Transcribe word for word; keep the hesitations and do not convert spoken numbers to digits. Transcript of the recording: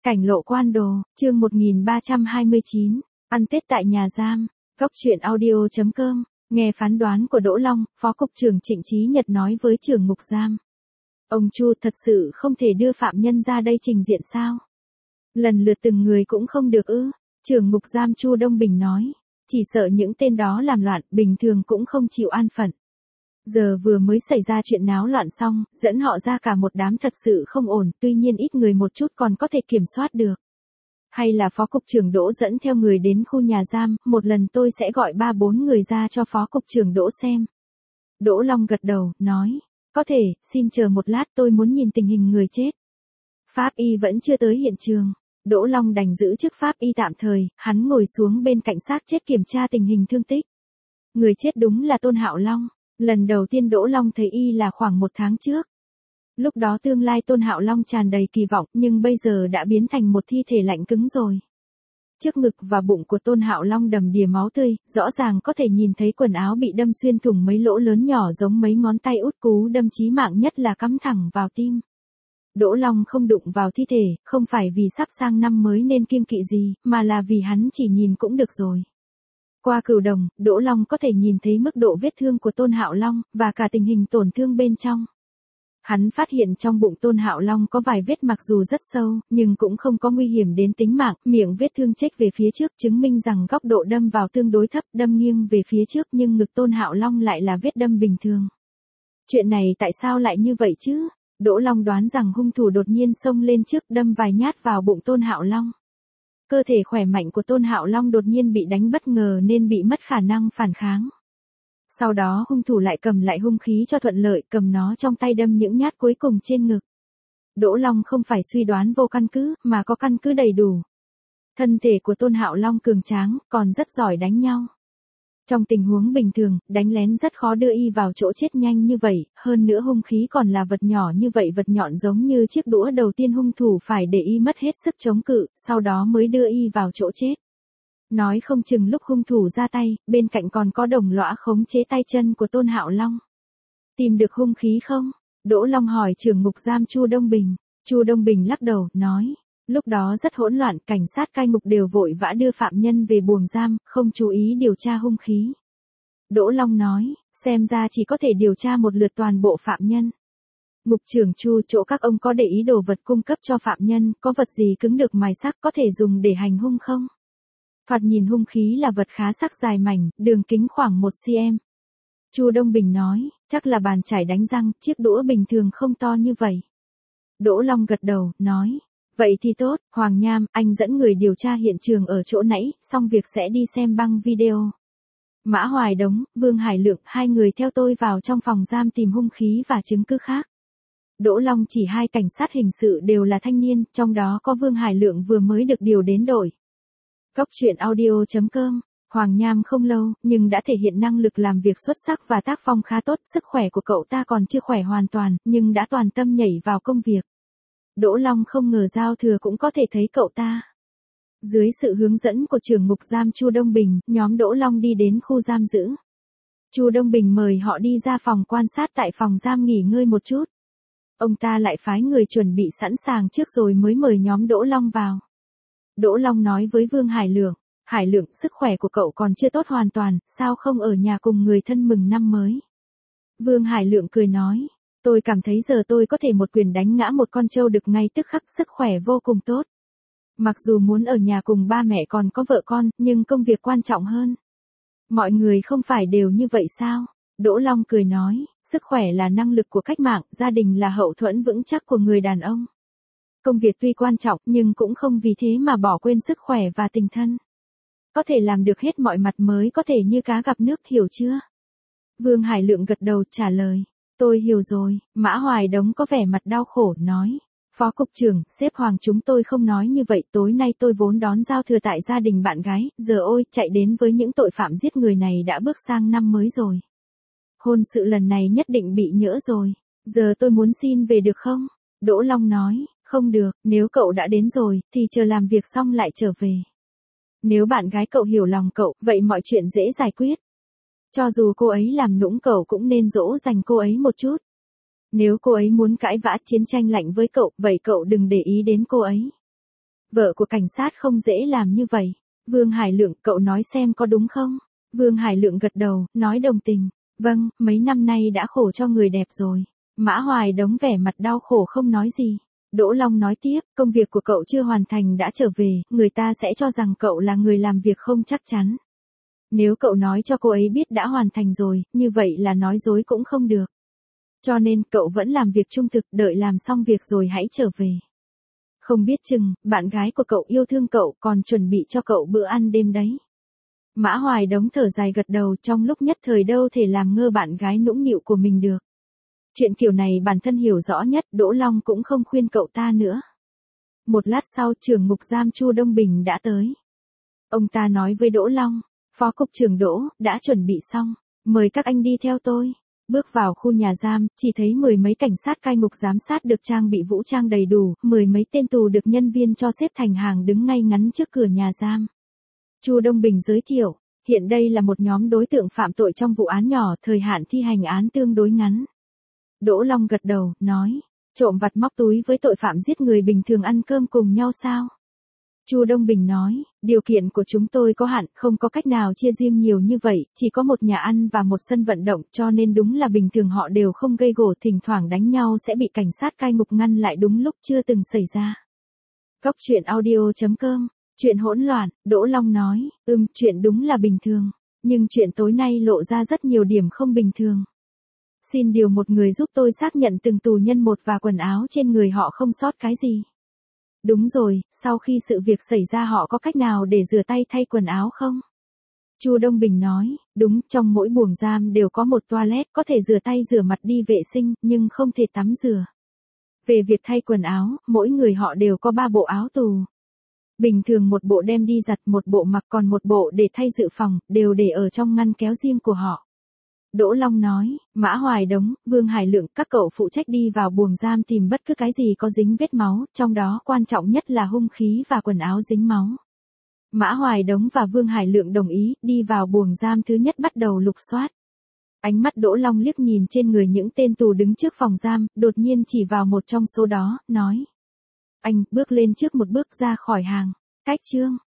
Cảnh lộ quan đồ, chương một nghìn ba trăm hai mươi chín, ăn Tết tại nhà giam, góc truyện audio chấm com, nghe phán đoán của Đỗ Long, Phó Cục trưởng Trịnh Chí Nhật nói với trưởng ngục giam. Ông Chu thật sự không thể đưa phạm nhân ra đây trình diện sao? Lần lượt từng người cũng không được ư, trưởng ngục giam Chu Đông Bình nói, chỉ sợ những tên đó làm loạn, bình thường cũng không chịu an phận. Giờ vừa mới xảy ra chuyện náo loạn xong, dẫn họ ra cả một đám thật sự không ổn, tuy nhiên ít người một chút còn có thể kiểm soát được. Hay là Phó Cục trưởng Đỗ dẫn theo người đến khu nhà giam, một lần tôi sẽ gọi ba bốn người ra cho Phó Cục trưởng Đỗ xem. Đỗ Long gật đầu, nói, có thể, xin chờ một lát tôi muốn nhìn tình hình người chết. Pháp y vẫn chưa tới hiện trường. Đỗ Long đành giữ chức pháp y tạm thời, hắn ngồi xuống bên cạnh xác chết kiểm tra tình hình thương tích. Người chết đúng là Tôn Hạo Long. Lần đầu tiên Đỗ Long thấy y là khoảng một tháng trước. Lúc đó tương lai Tôn Hạo Long tràn đầy kỳ vọng nhưng bây giờ đã biến thành một thi thể lạnh cứng rồi. Trước ngực và bụng của Tôn Hạo Long đầm đìa máu tươi, rõ ràng có thể nhìn thấy quần áo bị đâm xuyên thủng mấy lỗ lớn nhỏ giống mấy ngón tay út, cú đâm chí mạng nhất là cắm thẳng vào tim. Đỗ Long không đụng vào thi thể, không phải vì sắp sang năm mới nên kiêng kỵ gì, mà là vì hắn chỉ nhìn cũng được rồi. Qua cửu đồng, Đỗ Long có thể nhìn thấy mức độ vết thương của Tôn Hạo Long, và cả tình hình tổn thương bên trong. Hắn phát hiện trong bụng Tôn Hạo Long có vài vết mặc dù rất sâu, nhưng cũng không có nguy hiểm đến tính mạng, miệng vết thương chếch về phía trước chứng minh rằng góc độ đâm vào tương đối thấp, đâm nghiêng về phía trước nhưng ngực Tôn Hạo Long lại là vết đâm bình thường. Chuyện này tại sao lại như vậy chứ? Đỗ Long đoán rằng hung thủ đột nhiên xông lên trước đâm vài nhát vào bụng Tôn Hạo Long. Cơ thể khỏe mạnh của Tôn Hạo Long đột nhiên bị đánh bất ngờ nên bị mất khả năng phản kháng. Sau đó hung thủ lại cầm lại hung khí cho thuận lợi, cầm nó trong tay đâm những nhát cuối cùng trên ngực. Đỗ Long không phải suy đoán vô căn cứ, mà có căn cứ đầy đủ. Thân thể của Tôn Hạo Long cường tráng, còn rất giỏi đánh nhau. Trong tình huống bình thường, đánh lén rất khó đưa y vào chỗ chết nhanh như vậy, hơn nữa hung khí còn là vật nhỏ như vậy, vật nhọn giống như chiếc đũa đầu tiên hung thủ phải để y mất hết sức chống cự, sau đó mới đưa y vào chỗ chết. Nói không chừng lúc hung thủ ra tay, bên cạnh còn có đồng lõa khống chế tay chân của Tôn Hạo Long. Tìm được hung khí không? Đỗ Long hỏi trưởng ngục giam Chu Đông Bình. Chu Đông Bình lắc đầu, nói. Lúc đó rất hỗn loạn, cảnh sát cai ngục đều vội vã đưa phạm nhân về buồng giam, không chú ý điều tra hung khí. Đỗ Long nói, xem ra chỉ có thể điều tra một lượt toàn bộ phạm nhân. Ngục trưởng Chu, chỗ các ông có để ý đồ vật cung cấp cho phạm nhân, có vật gì cứng được mài sắc có thể dùng để hành hung không? Thoạt nhìn hung khí là vật khá sắc dài mảnh, đường kính khoảng một xăng-ti-mét. Chu Đông Bình nói, chắc là bàn chải đánh răng, chiếc đũa bình thường không to như vậy. Đỗ Long gật đầu, nói. Vậy thì tốt, Hoàng Nham, anh dẫn người điều tra hiện trường ở chỗ nãy, xong việc sẽ đi xem băng video. Mã Hoài Đống, Vương Hải Lượng, hai người theo tôi vào trong phòng giam tìm hung khí và chứng cứ khác. Đỗ Long chỉ hai cảnh sát hình sự đều là thanh niên, trong đó có Vương Hải Lượng vừa mới được điều đến đội. Góc truyện audio chấm com, Hoàng Nham không lâu, nhưng đã thể hiện năng lực làm việc xuất sắc và tác phong khá tốt, sức khỏe của cậu ta còn chưa khỏe hoàn toàn, nhưng đã toàn tâm nhảy vào công việc. Đỗ Long không ngờ giao thừa cũng có thể thấy cậu ta. Dưới sự hướng dẫn của trưởng ngục giam Chu Đông Bình, nhóm Đỗ Long đi đến khu giam giữ. Chu Đông Bình mời họ đi ra phòng quan sát tại phòng giam nghỉ ngơi một chút. Ông ta lại phái người chuẩn bị sẵn sàng trước rồi mới mời nhóm Đỗ Long vào. Đỗ Long nói với Vương Hải Lượng, Hải Lượng, sức khỏe của cậu còn chưa tốt hoàn toàn, sao không ở nhà cùng người thân mừng năm mới? Vương Hải Lượng cười nói, tôi cảm thấy giờ tôi có thể một quyền đánh ngã một con trâu đực ngay tức khắc, sức khỏe vô cùng tốt. Mặc dù muốn ở nhà cùng ba mẹ còn có vợ con, nhưng công việc quan trọng hơn. Mọi người không phải đều như vậy sao? Đỗ Long cười nói, sức khỏe là năng lực của cách mạng, gia đình là hậu thuẫn vững chắc của người đàn ông. Công việc tuy quan trọng nhưng cũng không vì thế mà bỏ quên sức khỏe và tình thân. Có thể làm được hết mọi mặt mới có thể như cá gặp nước, hiểu chưa? Vương Hải Lượng gật đầu trả lời. Tôi hiểu rồi, Mã Hoài Đống có vẻ mặt đau khổ, nói. Phó Cục trưởng, sếp Hoàng chúng tôi không nói như vậy, tối nay tôi vốn đón giao thừa tại gia đình bạn gái, giờ ôi, chạy đến với những tội phạm giết người này đã bước sang năm mới rồi. Hôn sự lần này nhất định bị nhỡ rồi, giờ tôi muốn xin về được không? Đỗ Long nói, không được, nếu cậu đã đến rồi, thì chờ làm việc xong lại trở về. Nếu bạn gái cậu hiểu lòng cậu, vậy mọi chuyện dễ giải quyết. Cho dù cô ấy làm nũng cậu cũng nên dỗ dành cô ấy một chút. Nếu cô ấy muốn cãi vã chiến tranh lạnh với cậu, vậy cậu đừng để ý đến cô ấy. Vợ của cảnh sát không dễ làm như vậy. Vương Hải Lượng, cậu nói xem có đúng không? Vương Hải Lượng gật đầu, nói đồng tình. Vâng, mấy năm nay đã khổ cho người đẹp rồi. Mã Hoài Đống vẻ mặt đau khổ không nói gì. Đỗ Long nói tiếp, công việc của cậu chưa hoàn thành đã trở về, người ta sẽ cho rằng cậu là người làm việc không chắc chắn. Nếu cậu nói cho cô ấy biết đã hoàn thành rồi, như vậy là nói dối cũng không được. Cho nên cậu vẫn làm việc trung thực, đợi làm xong việc rồi hãy trở về. Không biết chừng, bạn gái của cậu yêu thương cậu còn chuẩn bị cho cậu bữa ăn đêm đấy. Mã Hoài Đống thở dài gật đầu, trong lúc nhất thời đâu thể làm ngơ bạn gái nũng nịu của mình được. Chuyện kiểu này bản thân hiểu rõ nhất, Đỗ Long cũng không khuyên cậu ta nữa. Một lát sau, trưởng ngục giam Chu Đông Bình đã tới. Ông ta nói với Đỗ Long, Phó cục trưởng Đỗ, đã chuẩn bị xong, mời các anh đi theo tôi. Bước vào khu nhà giam, chỉ thấy mười mấy cảnh sát cai ngục giám sát được trang bị vũ trang đầy đủ, mười mấy tên tù được nhân viên cho xếp thành hàng đứng ngay ngắn trước cửa nhà giam. Chu Đông Bình giới thiệu, hiện đây là một nhóm đối tượng phạm tội trong vụ án nhỏ, thời hạn thi hành án tương đối ngắn. Đỗ Long gật đầu, nói, trộm vặt móc túi với tội phạm giết người bình thường ăn cơm cùng nhau sao? Chu Đông Bình nói, điều kiện của chúng tôi có hạn, không có cách nào chia riêng nhiều như vậy, chỉ có một nhà ăn và một sân vận động, cho nên đúng là bình thường họ đều không gây gổ, thỉnh thoảng đánh nhau sẽ bị cảnh sát cai ngục ngăn lại, đúng lúc chưa từng xảy ra. Cóc truyện audio chấm com, chuyện hỗn loạn, Đỗ Long nói, ừm, chuyện đúng là bình thường, nhưng chuyện tối nay lộ ra rất nhiều điểm không bình thường. Xin điều một người giúp tôi xác nhận từng tù nhân một và quần áo trên người họ không sót cái gì. Đúng rồi, sau khi sự việc xảy ra họ có cách nào để rửa tay thay quần áo không? Chu Đông Bình nói, đúng, trong mỗi buồng giam đều có một toilet, có thể rửa tay rửa mặt đi vệ sinh, nhưng không thể tắm rửa. Về việc thay quần áo, mỗi người họ đều có ba bộ áo tù. Bình thường một bộ đem đi giặt, một bộ mặc, còn một bộ để thay dự phòng, đều để ở trong ngăn kéo riêng của họ. Đỗ Long nói, Mã Hoài Đống, Vương Hải Lượng, các cậu phụ trách đi vào buồng giam tìm bất cứ cái gì có dính vết máu, trong đó quan trọng nhất là hung khí và quần áo dính máu. Mã Hoài Đống và Vương Hải Lượng đồng ý, đi vào buồng giam thứ nhất bắt đầu lục soát. Ánh mắt Đỗ Long liếc nhìn trên người những tên tù đứng trước phòng giam, đột nhiên chỉ vào một trong số đó, nói. Anh, bước lên trước một bước ra khỏi hàng. Cách chương.